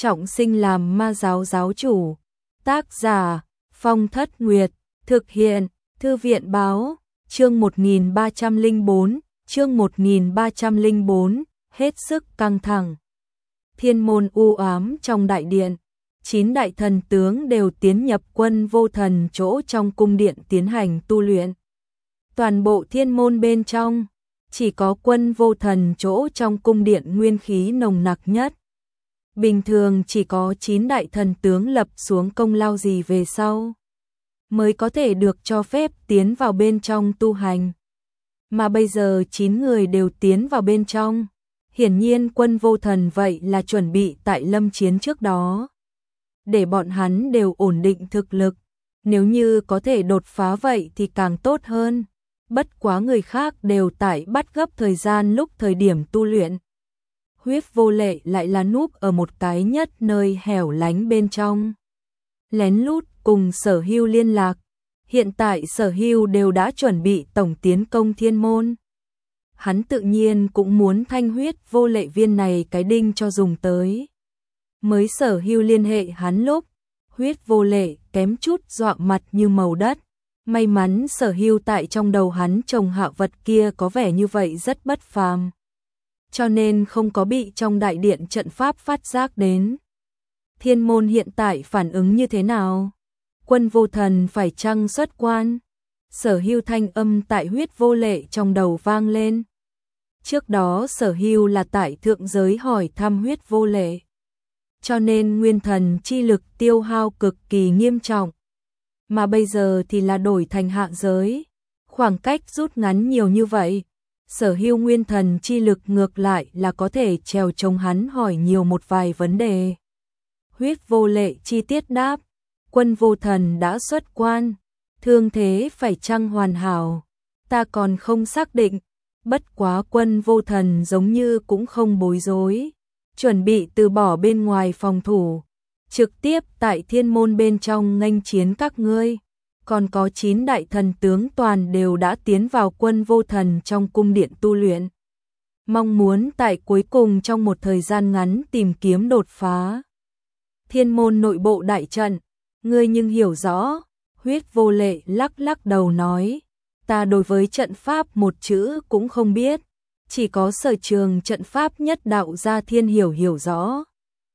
trọng sinh làm ma giáo giáo chủ. Tác giả Phong Thất Nguyệt, thực hiện Thư viện Báo, chương 1304, chương 1304, hết sức căng thẳng. Thiên môn u ám trong đại điện, 9 đại thần tướng đều tiến nhập Quân Vô Thần chỗ trong cung điện tiến hành tu luyện. Toàn bộ thiên môn bên trong, chỉ có Quân Vô Thần chỗ trong cung điện nguyên khí nồng nặc nhất. Bình thường chỉ có 9 đại thần tướng lập xuống công lao gì về sau mới có thể được cho phép tiến vào bên trong tu hành. Mà bây giờ 9 người đều tiến vào bên trong. Hiển nhiên Quân Vô Thần vậy là chuẩn bị tại lâm chiến trước đó, để bọn hắn đều ổn định thực lực. Nếu như có thể đột phá vậy thì càng tốt hơn. Bất quá người khác đều tại bắt gấp thời gian lúc thời điểm tu luyện. Huyết Vô Lệ lại là núp ở một cái nhất nơi hẻo lánh bên trong, lén lút cùng Sở Hưu liên lạc. Hiện tại Sở Hưu đều đã chuẩn bị tổng tiến công thiên môn. Hắn tự nhiên cũng muốn thanh Huyết Vô Lệ viên này cái đinh cho dùng tới. Mới Sở Hưu liên hệ hắn lúc, Huyết Vô Lệ kém chút dọa mặt như màu đất. May mắn Sở Hưu tại trong đầu hắn trồng hạ vật kia có vẻ như vậy rất bất phàm, cho nên không có bị trong đại điện trận pháp phát giác đến. Thiên môn hiện tại phản ứng như thế nào? Quân Vô Thần phải chăng xuất quan? Sở Hưu thanh âm tại Huyết Vô Lệ trong đầu vang lên. Trước đó Sở Hưu là tại thượng giới hỏi thăm Huyết Vô Lệ, cho nên nguyên thần chi lực tiêu hao cực kỳ nghiêm trọng. Mà bây giờ thì là đổi thành hạ giới, khoảng cách rút ngắn nhiều như vậy, Sở Hưu nguyên thần chi lực ngược lại là có thể trèo chống hắn hỏi nhiều một vài vấn đề. Huyết Vô Lệ chi tiết đáp, Quân Vô Thần đã xuất quan, thương thế phải chăng hoàn hảo, ta còn không xác định. Bất quá Quân Vô Thần giống như cũng không bối rối, chuẩn bị từ bỏ bên ngoài phòng thủ, trực tiếp tại thiên môn bên trong nghênh chiến các ngươi. Còn có 9 đại thần tướng toàn đều đã tiến vào Quân Vô Thần trong cung điện tu luyện, mong muốn tại cuối cùng trong một thời gian ngắn tìm kiếm đột phá. Thiên môn nội bộ đại trận, ngươi nhưng hiểu rõ? Huyết Vô Lệ lắc lắc đầu nói, ta đối với trận pháp một chữ cũng không biết, chỉ có sở trường trận pháp nhất đạo Gia Thiên hiểu rõ.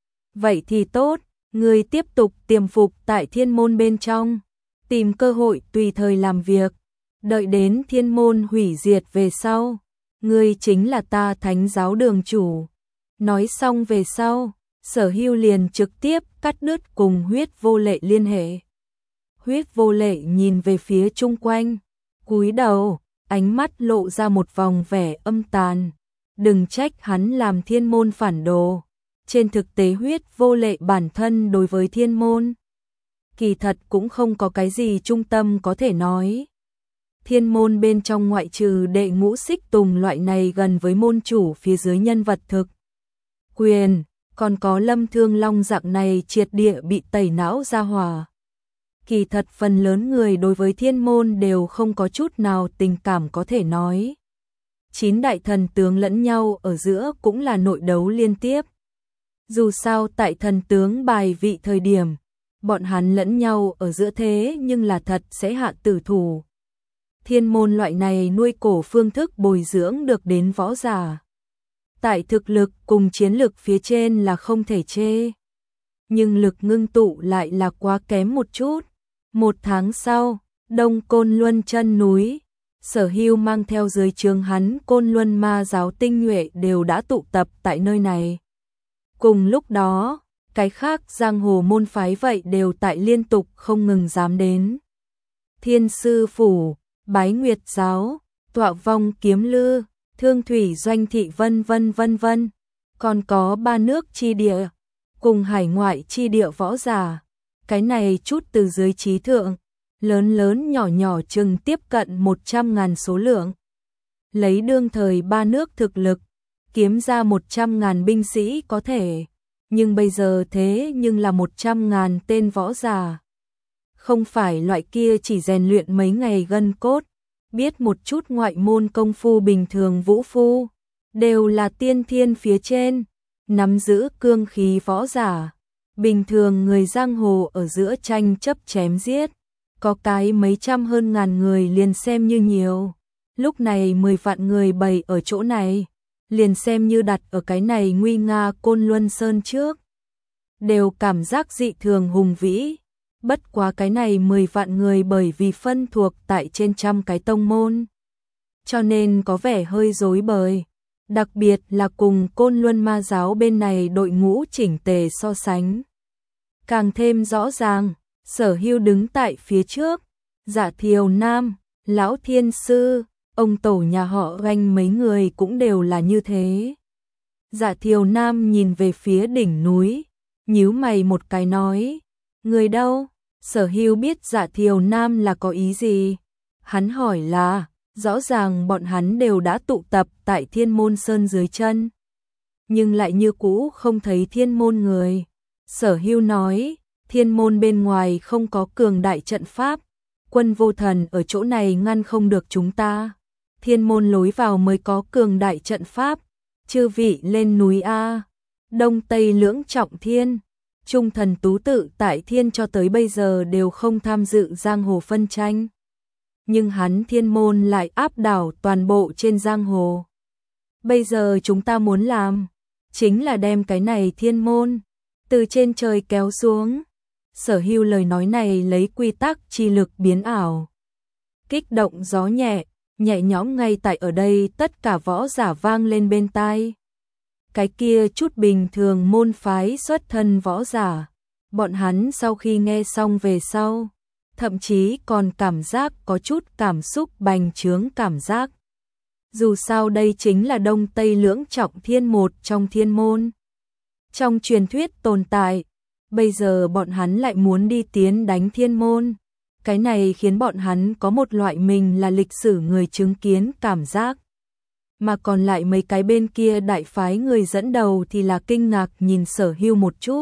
Vậy thì tốt, ngươi tiếp tục tiềm phục tại thiên môn bên trong, tìm cơ hội tùy thời làm việc, đợi đến thiên môn hủy diệt về sau, ngươi chính là ta Thánh giáo đường chủ. Nói xong về sau, Sở Hưu liền trực tiếp cắt đứt cùng Huyết Vô Lệ liên hệ. Huyết Vô Lệ nhìn về phía chung quanh, cúi đầu, ánh mắt lộ ra một vòng vẻ âm tàn. Đừng trách hắn làm thiên môn phản đồ. Trên thực tế Huyết Vô Lệ bản thân đối với thiên môn kỳ thật cũng không có cái gì trung tâm có thể nói. Thiên môn bên trong ngoại trừ Đệ Ngũ Xích Tùng loại này gần với môn chủ phía dưới nhân vật thực quyền, còn có Lâm Thương Long dạng này triệt địa bị tẩy não ra hỏa. Kỳ thật phần lớn người đối với thiên môn đều không có chút nào tình cảm có thể nói. 9 đại thần tướng lẫn nhau ở giữa cũng là nội đấu liên tiếp. Dù sao tại thần tướng bài vị thời điểm, bọn hắn lẫn nhau ở giữa thế nhưng là thật sẽ hạ tử thủ. Thiên môn loại này nuôi cổ phương thức bồi dưỡng được đến võ giả, tại thực lực cùng chiến lực phía trên là không thể chê, nhưng lực ngưng tụ lại là quá kém một chút. Một tháng sau, Đông Côn Luân chân núi, Sở Hưu mang theo dưới trướng hắn Côn Luân ma giáo tinh nhuệ đều đã tụ tập tại nơi này. Cùng lúc đó, cái khác giang hồ môn phái vậy đều tại liên tục không ngừng dám đến. Thiên Sư Phủ, Bái Nguyệt Giáo, Tọa Vong Kiếm Lư, Thương Thủy Doanh Thị vân vân, còn có 3 nước chi địa, cùng hải ngoại chi địa võ giả. Cái này chút từ dưới trí thượng, lớn nhỏ chừng tiếp cận 100.000 số lượng. Lấy đương thời 3 nước thực lực, kiếm ra 100.000 binh sĩ có thể, nhưng bây giờ thế nhưng là 100.000 tên võ giả. Không phải loại kia chỉ rèn luyện mấy ngày gân cốt, biết một chút ngoại môn công phu bình thường vũ phu, đều là tiên thiên phía trên, nắm giữ cương khí võ giả, Bình thường người giang hồ ở giữa tranh chấp chém giết, có cái mấy trăm hơn ngàn người liền xem như nhiều. Lúc này 10 vạn người bày ở chỗ này, liền xem như đặt ở cái này nguy nga Côn Luân Sơn trước. Đều cảm giác dị thường hùng vĩ. Bất quá cái này 10 vạn người bởi vì phân thuộc tại trên trăm cái tông môn, cho nên có vẻ hơi rối bời. Đặc biệt là cùng Côn Luân Ma giáo bên này đội ngũ chỉnh tề so sánh, càng thêm rõ ràng. Sở Hưu đứng tại phía trước, Dạ Thiều Nam, Lão Thiên Sư, ông tổ nhà họ Ganh mấy người cũng đều là như thế. Dạ Thiều Nam nhìn về phía đỉnh núi, nhíu mày một cái nói, người đâu? Sở Hưu biết Dạ Thiều Nam là có ý gì. Hắn hỏi là, rõ ràng bọn hắn đều đã tụ tập tại Thiên Môn Sơn dưới chân, nhưng lại như cũ không thấy Thiên Môn người. Sở Hưu nói, Thiên Môn bên ngoài không có cường đại trận pháp, quân vô thần ở chỗ này ngăn không được chúng ta. Thiên Môn lối vào mới có cường đại trận pháp, chư vị lên núi A, Đông Tây lưỡng trọng thiên, Trung thần tú tự tại thiên cho tới bây giờ đều không tham dự giang hồ phân tranh. Nhưng hắn Thiên Môn lại áp đảo toàn bộ trên giang hồ. Bây giờ chúng ta muốn làm, chính là đem cái này Thiên Môn từ trên trời kéo xuống. Sở Hưu lời nói này lấy quy tắc chi lực biến ảo, kích động gió nhẹ, nhẹ nhõm ngay tại ở đây tất cả võ giả vang lên bên tai. Cái kia chút bình thường môn phái xuất thân võ giả, bọn hắn sau khi nghe xong về sau, thậm chí còn cảm giác có chút cảm xúc bành trướng cảm giác. Dù sao đây chính là Đông Tây lưỡng trọng thiên một trong thiên môn, trong truyền thuyết tồn tại. Bây giờ bọn hắn lại muốn đi tiến đánh Thiên Môn. Cái này khiến bọn hắn có một loại mình là lịch sử người chứng kiến cảm giác. Mà còn lại mấy cái bên kia đại phái người dẫn đầu thì là kinh ngạc nhìn Sở Hưu một chút.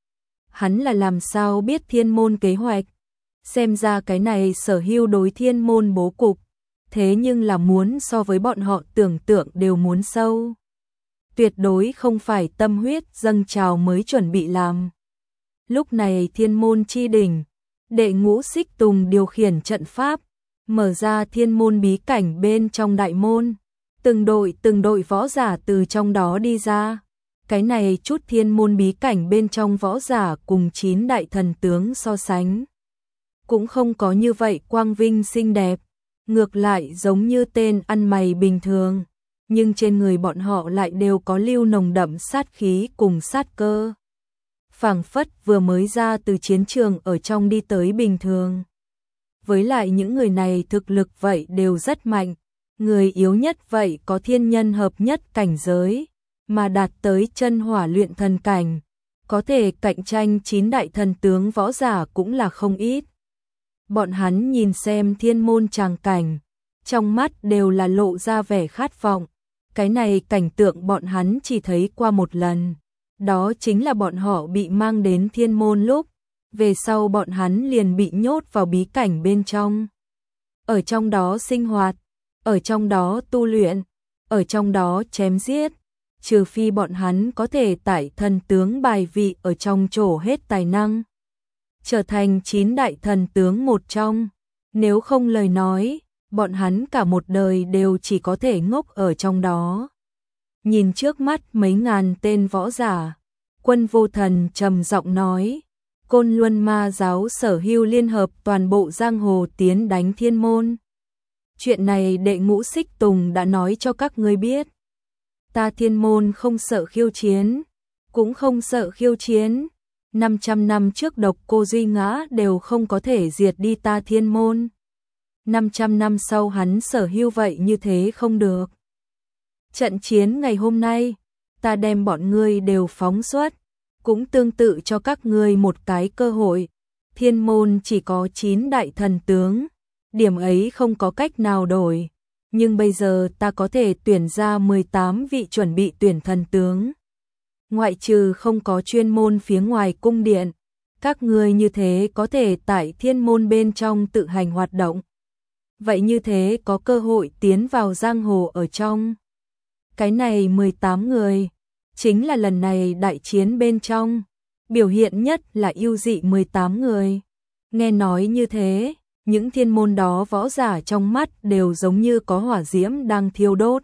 Hắn là làm sao biết Thiên Môn kế hoạch? Xem ra cái này Sở Hưu đối Thiên Môn bố cục, thế nhưng là muốn so với bọn họ tưởng tượng đều muốn sâu. Tuyệt đối không phải tâm huyết dâng trào mới chuẩn bị làm. Lúc này Thiên Môn chi đỉnh, Đệ Ngũ Xích Tùng điều khiển trận pháp, mở ra Thiên Môn bí cảnh bên trong đại môn. Từng đội võ giả từ trong đó đi ra. Cái này chút Thiên Môn bí cảnh bên trong võ giả cùng 9 đại thần tướng so sánh, cũng không có như vậy quang vinh xinh đẹp, ngược lại giống như tên ăn mày bình thường, nhưng trên người bọn họ lại đều có lưu nồng đậm sát khí cùng sát cơ. Phảng phất vừa mới ra từ chiến trường ở trong đi tới bình thường. Với lại những người này thực lực vậy đều rất mạnh, người yếu nhất vậy có thiên nhân hợp nhất cảnh giới, mà đạt tới chân hỏa luyện thần cảnh, có thể cạnh tranh 9 đại thần tướng võ giả cũng là không ít. Bọn hắn nhìn xem Thiên Môn tràng cảnh, trong mắt đều là lộ ra vẻ khát vọng. Cái này cảnh tượng bọn hắn chỉ thấy qua một lần. Đó chính là bọn họ bị mang đến Thiên Môn lúc, về sau bọn hắn liền bị nhốt vào bí cảnh bên trong. Ở trong đó sinh hoạt, ở trong đó tu luyện, ở trong đó chém giết, trừ phi bọn hắn có thể tại thần tướng bài vị ở trong trổ hết tài năng, trở thành 9 đại thần tướng một trong, nếu không lời nói, bọn hắn cả một đời đều chỉ có thể ngốc ở trong đó. Nhìn trước mắt mấy ngàn tên võ giả, Quân Vô Thần trầm giọng nói, Côn Luân Ma giáo Sở Hưu liên hợp toàn bộ giang hồ tiến đánh Thiên Môn. Chuyện này Đệ Ngũ Xích Tùng đã nói cho các ngươi biết. Ta Thiên Môn không sợ khiêu chiến, cũng không sợ khiêu chiến. 500 năm trước Độc Cô Duy Ngã đều không có thể diệt đi ta Thiên Môn. 500 năm sau hắn Sở Hưu vậy như thế không được. Trận chiến ngày hôm nay, ta đem bọn ngươi đều phóng xuất, cũng tương tự cho các ngươi một cái cơ hội. Thiên Môn chỉ có 9 đại thần tướng, điểm ấy không có cách nào đổi, nhưng bây giờ ta có thể tuyển ra 18 vị chuẩn bị tuyển thần tướng. Ngoại trừ không có chuyên môn phía ngoài cung điện, các ngươi như thế có thể tại Thiên Môn bên trong tự hành hoạt động. Vậy như thế có cơ hội tiến vào giang hồ ở trong. Cái này 18 người, chính là lần này đại chiến bên trong, biểu hiện nhất là yêu dị 18 người. Nghe nói như thế, những thiên môn đó võ giả trong mắt đều giống như có hỏa diễm đang thiêu đốt.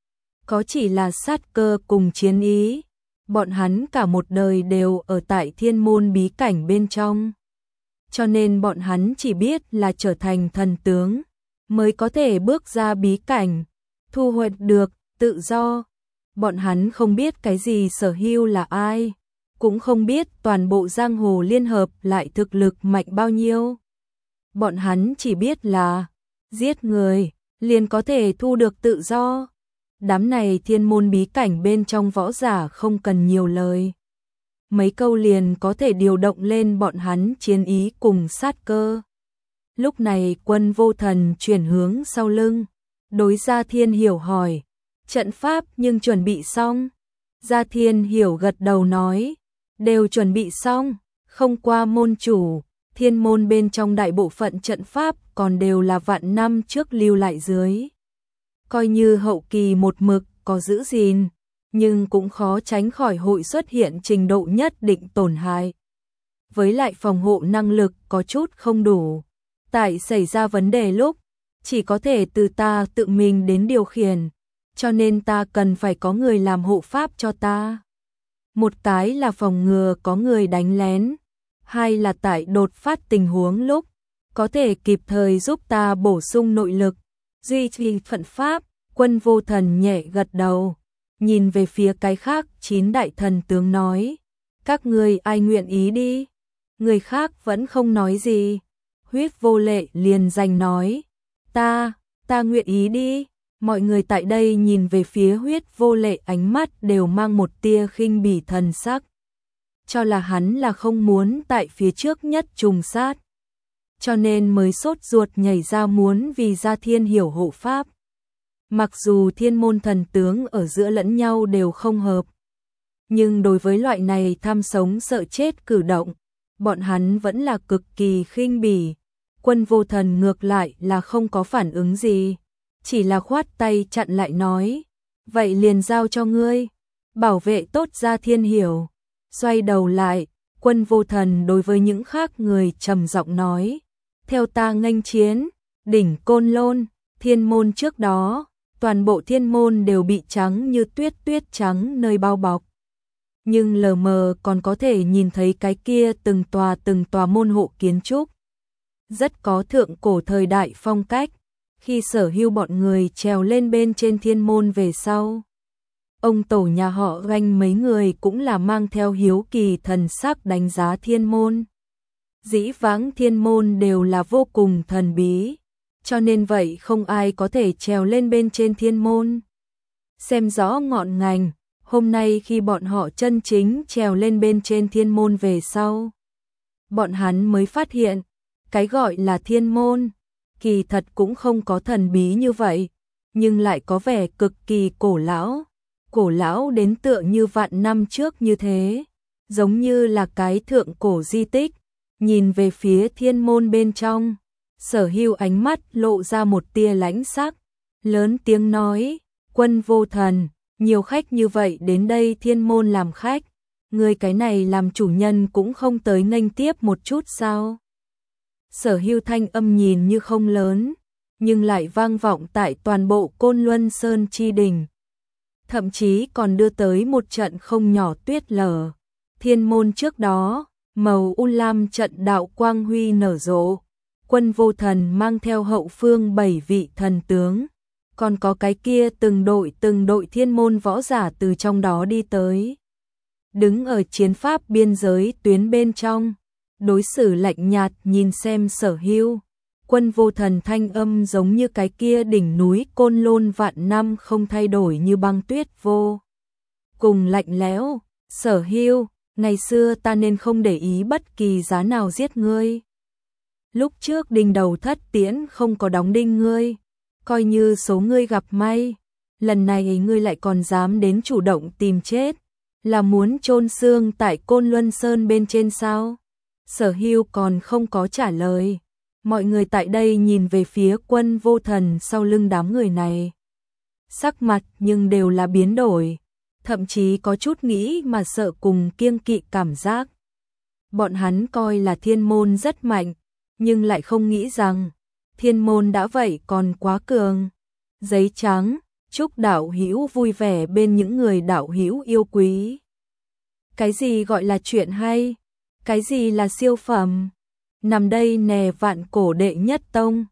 Có chỉ là sát cơ cùng chiến ý, bọn hắn cả một đời đều ở tại thiên môn bí cảnh bên trong. Cho nên bọn hắn chỉ biết là trở thành thần tướng, mới có thể bước ra bí cảnh, thu hoạch được tự do. Bọn hắn không biết cái gì Sở Hưu là ai, cũng không biết toàn bộ giang hồ liên hợp lại thực lực mạnh bao nhiêu. Bọn hắn chỉ biết là giết người liền có thể thu được tự do. Đám này thiên môn bí cảnh bên trong võ giả không cần nhiều lời. Mấy câu liền có thể điều động lên bọn hắn chiến ý cùng sát cơ. Lúc này Quân Vô Thần chuyển hướng sau lưng, đối Gia Thiên Hiểu hỏi, trận pháp nhưng chuẩn bị xong. Gia Thiên Hiểu gật đầu nói, đều chuẩn bị xong, không qua môn chủ, thiên môn bên trong đại bộ phận trận pháp còn đều là vạn năm trước lưu lại dưới. Coi như hậu kỳ một mực có giữ gìn, nhưng cũng khó tránh khỏi hội xuất hiện trình độ nhất định tổn hại. Với lại phòng hộ năng lực có chút không đủ, tại xảy ra vấn đề lúc, chỉ có thể từ ta tự mình đến điều khiển, cho nên ta cần phải có người làm hộ pháp cho ta. Một cái là phòng ngừa có người đánh lén, hai là tại đột phát tình huống lúc, có thể kịp thời giúp ta bổ sung nội lực, duy trì trận pháp. Quân Vô Thần nhẹ gật đầu, nhìn về phía cái khác 9 đại thần tướng nói, các người ai nguyện ý đi. Người khác vẫn không nói gì. Huyết Vô Lệ liền giành nói, ta nguyện ý đi. Mọi người tại đây nhìn về phía Huyết Vô Lệ, ánh mắt đều mang một tia khinh bỉ thần sắc, cho là hắn là không muốn tại phía trước nhất trùng sát, cho nên mới sốt ruột nhảy ra muốn vì Gia Thiên Hiểu hộ pháp. Mặc dù thiên môn thần tướng ở giữa lẫn nhau đều không hợp, nhưng đối với loại này tham sống sợ chết cử động, bọn hắn vẫn là cực kỳ khinh bỉ. Quân Vô Thần ngược lại là không có phản ứng gì, chỉ là khoát tay chặn lại nói, vậy liền giao cho ngươi, bảo vệ tốt Gia Thiên Hiểu. Xoay đầu lại, Quân Vô Thần đối với những khác người trầm giọng nói, theo ta nghênh chiến, đỉnh Côn Lôn. Thiên môn trước đó, toàn bộ thiên môn đều bị trắng như tuyết trắng nơi bao bọc. Nhưng lờ mờ còn có thể nhìn thấy cái kia từng tòa môn hộ kiến trúc. Rất có thượng cổ thời đại phong cách, khi Sở Hưu bọn người trèo lên bên trên thiên môn về sau. Ông tổ nhà họ Doanh mấy người cũng là mang theo hiếu kỳ thần sắc đánh giá thiên môn. Dĩ vãng thiên môn đều là vô cùng thần bí, cho nên vậy không ai có thể trèo lên bên trên thiên môn. Xem rõ ngọn ngành, hôm nay khi bọn họ chân chính trèo lên bên trên thiên môn về sau, bọn hắn mới phát hiện, cái gọi là thiên môn, kỳ thật cũng không có thần bí như vậy, nhưng lại có vẻ cực kỳ cổ lão đến tựa như vạn năm trước như thế, giống như là cái thượng cổ di tích. Nhìn về phía thiên môn bên trong, Sở Hưu ánh mắt lộ ra một tia lãnh sắc, lớn tiếng nói, Quân Vô Thần, nhiều khách như vậy đến đây thiên môn làm khách, người cái này làm chủ nhân cũng không tới nghênh tiếp một chút sao? Sở Hưu thanh âm nhìn như không lớn, nhưng lại vang vọng tại toàn bộ Côn Luân Sơn chi đỉnh. Thậm chí còn đưa tới một trận không nhỏ tuyết lở. Thiên môn trước đó, màu u lam trận đạo quang huy nở rộ. Quân Vô Thần mang theo hậu phương 7 vị thần tướng, còn có cái kia từng đội thiên môn võ giả từ trong đó đi tới. Đứng ở chiến pháp biên giới tuyến bên trong, đối xử lạnh nhạt nhìn xem Sở Hưu. Quân Vô Thần thanh âm giống như cái kia đỉnh núi Côn Lôn vạn năm không thay đổi như băng tuyết vô cùng lạnh lẽo. Sở Hưu, ngày xưa ta nên không để ý bất kỳ giá nào giết ngươi. Lúc trước đinh đầu thất tiễn không có đóng đinh ngươi, coi như số ngươi gặp may, lần này ngươi lại còn dám đến chủ động tìm chết, là muốn chôn xương tại Côn Luân Sơn bên trên sao? Sở Hưu còn không có trả lời. Mọi người tại đây nhìn về phía Quân Vô Thần sau lưng đám người này. Sắc mặt nhưng đều là biến đổi, thậm chí có chút nghĩ mà sợ cùng kiêng kỵ cảm giác. bọn hắn coi là thiên môn rất mạnh, nhưng lại không nghĩ rằng thiên môn đã vậy còn quá cường. Giấy trắng, chúc đạo hữu vui vẻ bên những người đạo hữu yêu quý. Cái gì gọi là chuyện hay? Cái gì là siêu phẩm? Nằm đây nè vạn cổ đệ nhất tông.